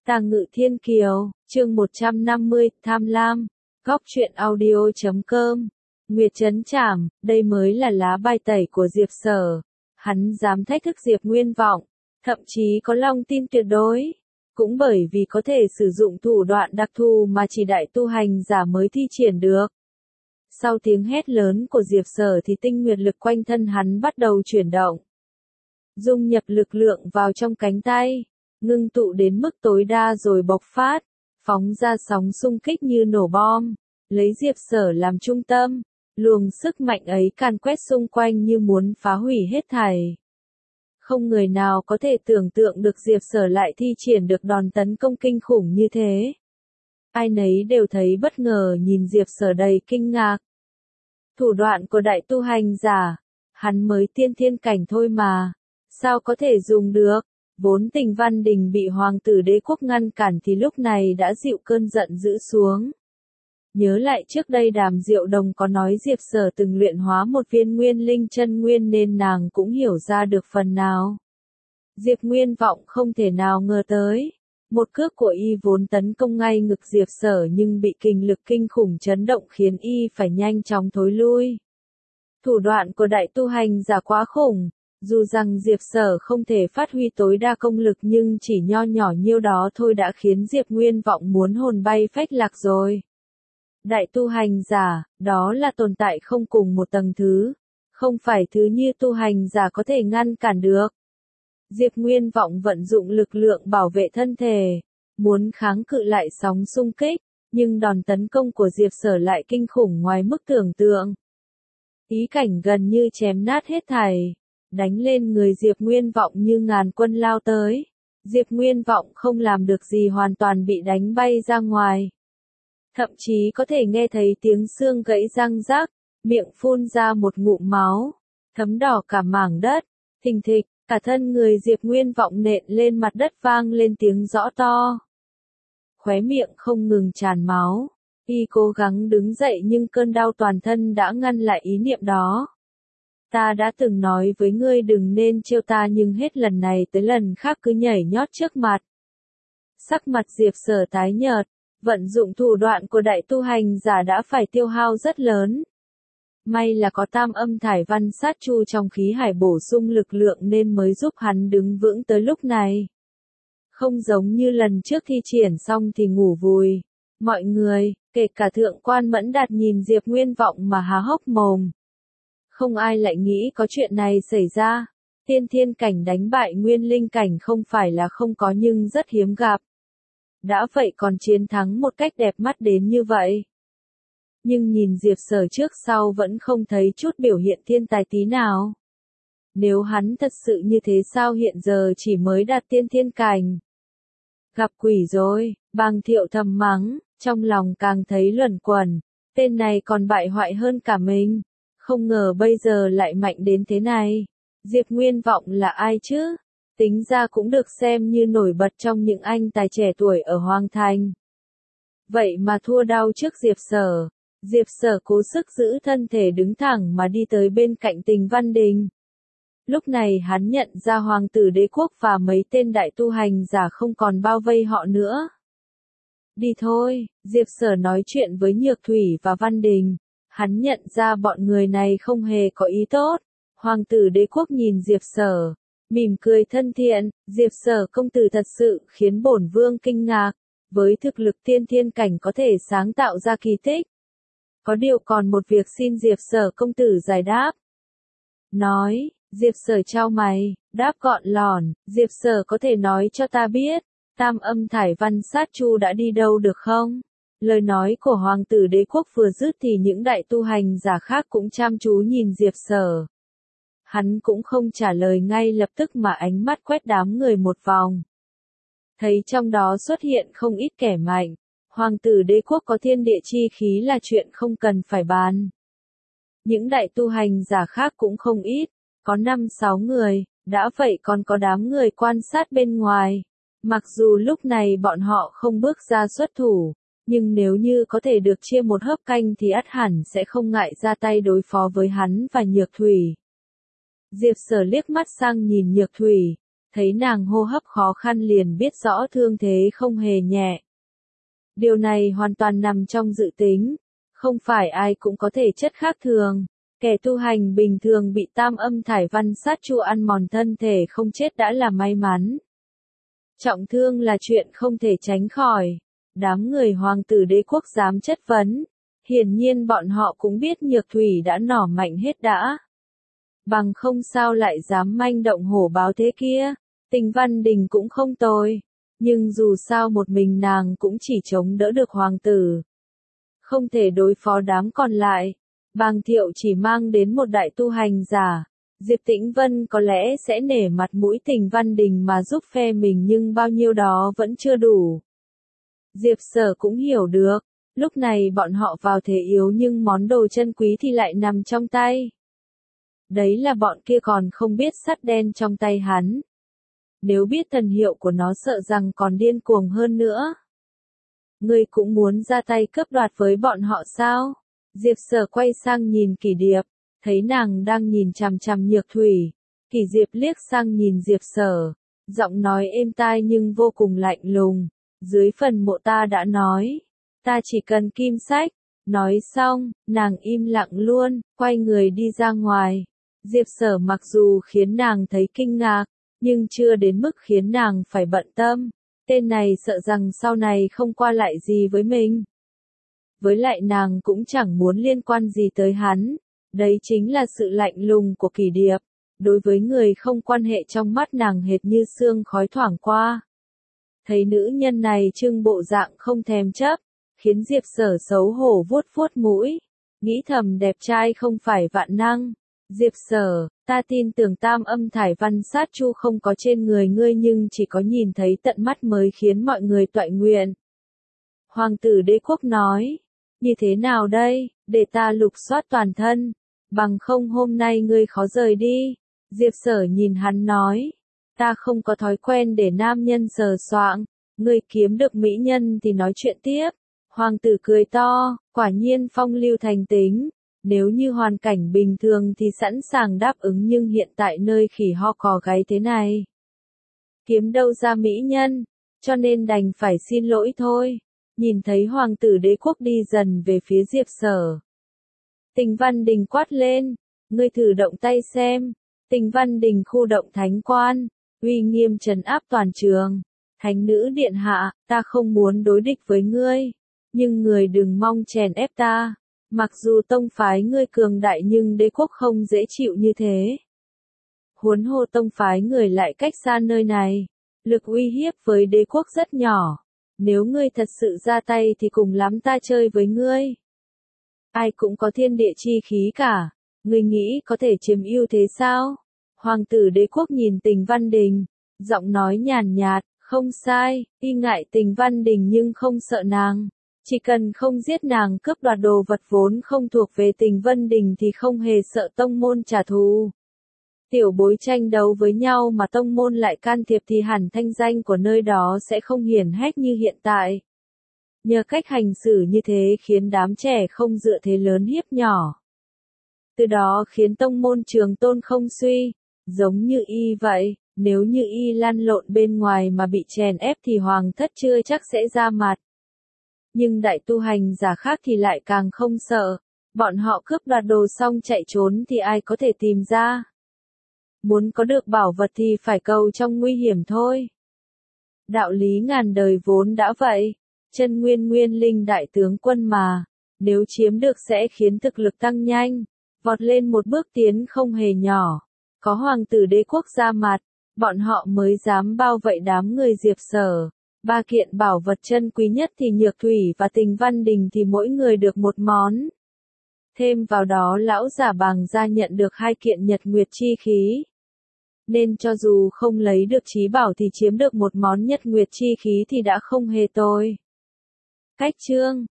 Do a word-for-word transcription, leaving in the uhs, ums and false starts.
Tàng Ngự Thiên Kiều, chương một trăm năm mươi, Tham Lam, góc truyện audio chấm com. Nguyệt Trấn Trảm, đây mới là lá bài tẩy của Diệp Sở. Hắn dám thách thức Diệp Nguyên Vọng, thậm chí có lòng tin tuyệt đối. Cũng bởi vì có thể sử dụng thủ đoạn đặc thù mà chỉ đại tu hành giả mới thi triển được. Sau tiếng hét lớn của Diệp Sở thì tinh nguyệt lực quanh thân hắn bắt đầu chuyển động. Dung nhập lực lượng vào trong cánh tay, ngưng tụ đến mức tối đa rồi bộc phát, phóng ra sóng xung kích như nổ bom, lấy Diệp Sở làm trung tâm, luồng sức mạnh ấy càn quét xung quanh như muốn phá hủy hết thảy. Không người nào có thể tưởng tượng được Diệp Sở lại thi triển được đòn tấn công kinh khủng như thế. Ai nấy đều thấy bất ngờ nhìn Diệp Sở đầy kinh ngạc. Thủ đoạn của đại tu hành giả, hắn mới tiên thiên cảnh thôi mà, sao có thể dùng được? Vốn Tình Văn Đình bị hoàng tử đế quốc ngăn cản thì lúc này đã dịu cơn giận dữ xuống. Nhớ lại trước đây Đàm Diệu Đồng có nói Diệp Sở từng luyện hóa một viên nguyên linh chân nguyên nên nàng cũng hiểu ra được phần nào. Diệp Nguyên Vọng không thể nào ngờ tới. Một cước của y vốn tấn công ngay ngực Diệp Sở nhưng bị kình lực kinh khủng chấn động khiến y phải nhanh chóng thối lui. Thủ đoạn của đại tu hành giả quá khủng. Dù rằng Diệp Sở không thể phát huy tối đa công lực nhưng chỉ nho nhỏ nhiêu đó thôi đã khiến Diệp Nguyên Vọng muốn hồn bay phách lạc rồi. Đại tu hành giả, đó là tồn tại không cùng một tầng thứ, không phải thứ như tu hành giả có thể ngăn cản được. Diệp Nguyên Vọng vận dụng lực lượng bảo vệ thân thể, muốn kháng cự lại sóng xung kích, nhưng đòn tấn công của Diệp Sở lại kinh khủng ngoài mức tưởng tượng. Ý cảnh gần như chém nát hết thảy. Đánh lên người Diệp Nguyên Vọng như ngàn quân lao tới. Diệp Nguyên Vọng không làm được gì hoàn toàn bị đánh bay ra ngoài. Thậm chí có thể nghe thấy tiếng xương gãy răng rác, miệng phun ra một ngụm máu, thấm đỏ cả mảng đất, thình thịch, cả thân người Diệp Nguyên Vọng nện lên mặt đất vang lên tiếng rõ to. Khóe miệng không ngừng tràn máu, y cố gắng đứng dậy nhưng cơn đau toàn thân đã ngăn lại ý niệm đó. Ta đã từng nói với ngươi đừng nên trêu ta nhưng hết lần này tới lần khác cứ nhảy nhót trước mặt. Sắc mặt Diệp Sở tái nhợt, vận dụng thủ đoạn của đại tu hành giả đã phải tiêu hao rất lớn. May là có tam âm thải văn sát chu trong khí hải bổ sung lực lượng nên mới giúp hắn đứng vững tới lúc này. Không giống như lần trước thi triển xong thì ngủ vùi. Mọi người, kể cả thượng quan Mẫn Đạt nhìn Diệp Nguyên Vọng mà há hốc mồm. Không ai lại nghĩ có chuyện này xảy ra. Tiên thiên cảnh đánh bại nguyên linh cảnh không phải là không có nhưng rất hiếm gặp. Đã vậy còn chiến thắng một cách đẹp mắt đến như vậy. Nhưng nhìn Diệp Sở trước sau vẫn không thấy chút biểu hiện thiên tài tí nào. Nếu hắn thật sự như thế sao hiện giờ chỉ mới đạt tiên thiên cảnh. Gặp quỷ rồi, Bàng Thiệu thầm mắng, trong lòng càng thấy luẩn quẩn. Tên này còn bại hoại hơn cả mình. Không ngờ bây giờ lại mạnh đến thế này. Diệp Nguyên Vọng là ai chứ? Tính ra cũng được xem như nổi bật trong những anh tài trẻ tuổi ở Hoàng Thành. Vậy mà thua đau trước Diệp Sở. Diệp Sở cố sức giữ thân thể đứng thẳng mà đi tới bên cạnh Tình Văn Đình. Lúc này hắn nhận ra hoàng tử đế quốc và mấy tên đại tu hành giả không còn bao vây họ nữa. Đi thôi, Diệp Sở nói chuyện với Nhược Thủy và Văn Đình. Hắn nhận ra bọn người này không hề có ý tốt. Hoàng tử đế quốc nhìn Diệp Sở, mỉm cười thân thiện, Diệp Sở công tử thật sự khiến bổn vương kinh ngạc, với thực lực tiên thiên cảnh có thể sáng tạo ra kỳ tích. Có điều còn một việc xin Diệp Sở công tử giải đáp. Nói, Diệp Sở chau mày, đáp gọn lỏn, Diệp Sở có thể nói cho ta biết, tam âm thải văn sát chu đã đi đâu được không? Lời nói của hoàng tử đế quốc vừa dứt thì những đại tu hành giả khác cũng chăm chú nhìn Diệp Sở. Hắn cũng không trả lời ngay lập tức mà ánh mắt quét đám người một vòng. Thấy trong đó xuất hiện không ít kẻ mạnh. Hoàng tử đế quốc có thiên địa chi khí là chuyện không cần phải bàn. Những đại tu hành giả khác cũng không ít, có năm sáu người, đã vậy còn có đám người quan sát bên ngoài. Mặc dù lúc này bọn họ không bước ra xuất thủ, nhưng nếu như có thể được chia một hớp canh thì ắt hẳn sẽ không ngại ra tay đối phó với hắn và Nhược Thủy. Diệp Sở liếc mắt sang nhìn Nhược Thủy, thấy nàng hô hấp khó khăn liền biết rõ thương thế không hề nhẹ. Điều này hoàn toàn nằm trong dự tính, không phải ai cũng có thể chất khác thường. Kẻ tu hành bình thường bị tam âm thải văn sát chu ăn mòn thân thể không chết đã là may mắn. Trọng thương là chuyện không thể tránh khỏi. Đám người hoàng tử đế quốc dám chất vấn. Hiển nhiên bọn họ cũng biết Nhược Thủy đã nỏ mạnh hết đã. Bằng không sao lại dám manh động hổ báo thế kia. Tình Văn Đình cũng không tồi. Nhưng dù sao một mình nàng cũng chỉ chống đỡ được hoàng tử. Không thể đối phó đám còn lại. Bàng Thiệu chỉ mang đến một đại tu hành giả. Diệp Tĩnh Vân có lẽ sẽ nể mặt mũi Tình Văn Đình mà giúp phe mình nhưng bao nhiêu đó vẫn chưa đủ. Diệp Sở cũng hiểu được. Lúc này bọn họ vào thế yếu nhưng món đồ chân quý thì lại nằm trong tay. Đấy là bọn kia còn không biết sắt đen trong tay hắn. Nếu biết thần hiệu của nó sợ rằng còn điên cuồng hơn nữa. Ngươi cũng muốn ra tay cướp đoạt với bọn họ sao? Diệp Sở quay sang nhìn Kỷ Điệp, thấy nàng đang nhìn chằm chằm Nhược Thủy. Kỷ Diệp liếc sang nhìn Diệp Sở, giọng nói êm tai nhưng vô cùng lạnh lùng. Dưới phần mộ ta đã nói, ta chỉ cần kim sách. Nói xong, nàng im lặng luôn, quay người đi ra ngoài. Diệp Sở mặc dù khiến nàng thấy kinh ngạc, nhưng chưa đến mức khiến nàng phải bận tâm. Tên này sợ rằng sau này không qua lại gì với mình. Với lại nàng cũng chẳng muốn liên quan gì tới hắn. Đấy chính là sự lạnh lùng của Kỷ Điệp. Đối với người không quan hệ trong mắt nàng hệt như sương khói thoảng qua. Thấy nữ nhân này trưng bộ dạng không thèm chấp, khiến Diệp Sở xấu hổ vuốt vuốt mũi. Nghĩ thầm đẹp trai không phải vạn năng. Diệp Sở, ta tin tưởng tam âm thải văn sát chu không có trên người ngươi nhưng chỉ có nhìn thấy tận mắt mới khiến mọi người toại nguyện. Hoàng tử đế quốc nói, như thế nào đây, để ta lục soát toàn thân, bằng không hôm nay ngươi khó rời đi. Diệp Sở nhìn hắn nói, ta không có thói quen để nam nhân sờ soạng, ngươi kiếm được mỹ nhân thì nói chuyện tiếp. Hoàng tử cười to, quả nhiên phong lưu thành tính. Nếu như hoàn cảnh bình thường thì sẵn sàng đáp ứng nhưng hiện tại nơi khỉ ho cò gáy thế này. Kiếm đâu ra mỹ nhân, cho nên đành phải xin lỗi thôi. Nhìn thấy hoàng tử đế quốc đi dần về phía Diệp Sở. Tình Văn Đình quát lên, ngươi thử động tay xem. Tình Văn Đình khu động thánh quan, uy nghiêm trấn áp toàn trường. Thánh nữ điện hạ, ta không muốn đối địch với ngươi, nhưng người đừng mong chèn ép ta. Mặc dù tông phái ngươi cường đại nhưng đế quốc không dễ chịu như thế. Huống hồ tông phái người lại cách xa nơi này. Lực uy hiếp với đế quốc rất nhỏ. Nếu ngươi thật sự ra tay thì cùng lắm ta chơi với ngươi. Ai cũng có thiên địa chi khí cả. Ngươi nghĩ có thể chiếm ưu thế sao? Hoàng tử đế quốc nhìn Tình Văn Đình. Giọng nói nhàn nhạt, không sai, y ngại Tình Văn Đình nhưng không sợ nàng. Chỉ cần không giết nàng cướp đoạt đồ vật vốn không thuộc về Tình Văn Đình thì không hề sợ tông môn trả thù. Tiểu bối tranh đấu với nhau mà tông môn lại can thiệp thì hẳn thanh danh của nơi đó sẽ không hiển hách như hiện tại. Nhờ cách hành xử như thế khiến đám trẻ không dựa thế lớn hiếp nhỏ. Từ đó khiến tông môn trường tôn không suy, giống như y vậy, nếu như y lăn lộn bên ngoài mà bị chèn ép thì hoàng thất chưa chắc sẽ ra mặt. Nhưng đại tu hành giả khác thì lại càng không sợ, bọn họ cướp đoạt đồ xong chạy trốn thì ai có thể tìm ra. Muốn có được bảo vật thì phải cầu trong nguy hiểm thôi. Đạo lý ngàn đời vốn đã vậy, chân nguyên nguyên linh đại tướng quân mà, nếu chiếm được sẽ khiến thực lực tăng nhanh, vọt lên một bước tiến không hề nhỏ. Có hoàng tử đế quốc ra mặt, bọn họ mới dám bao vây đám người Diệp Sở. Ba kiện bảo vật chân quý nhất thì Nhược Thủy và Tình Văn Đình thì mỗi người được một món. Thêm vào đó lão giả Bàng gia nhận được hai kiện nhật nguyệt chi khí. Nên cho dù không lấy được chí bảo thì chiếm được một món nhật nguyệt chi khí thì đã không hề tồi. Cách chương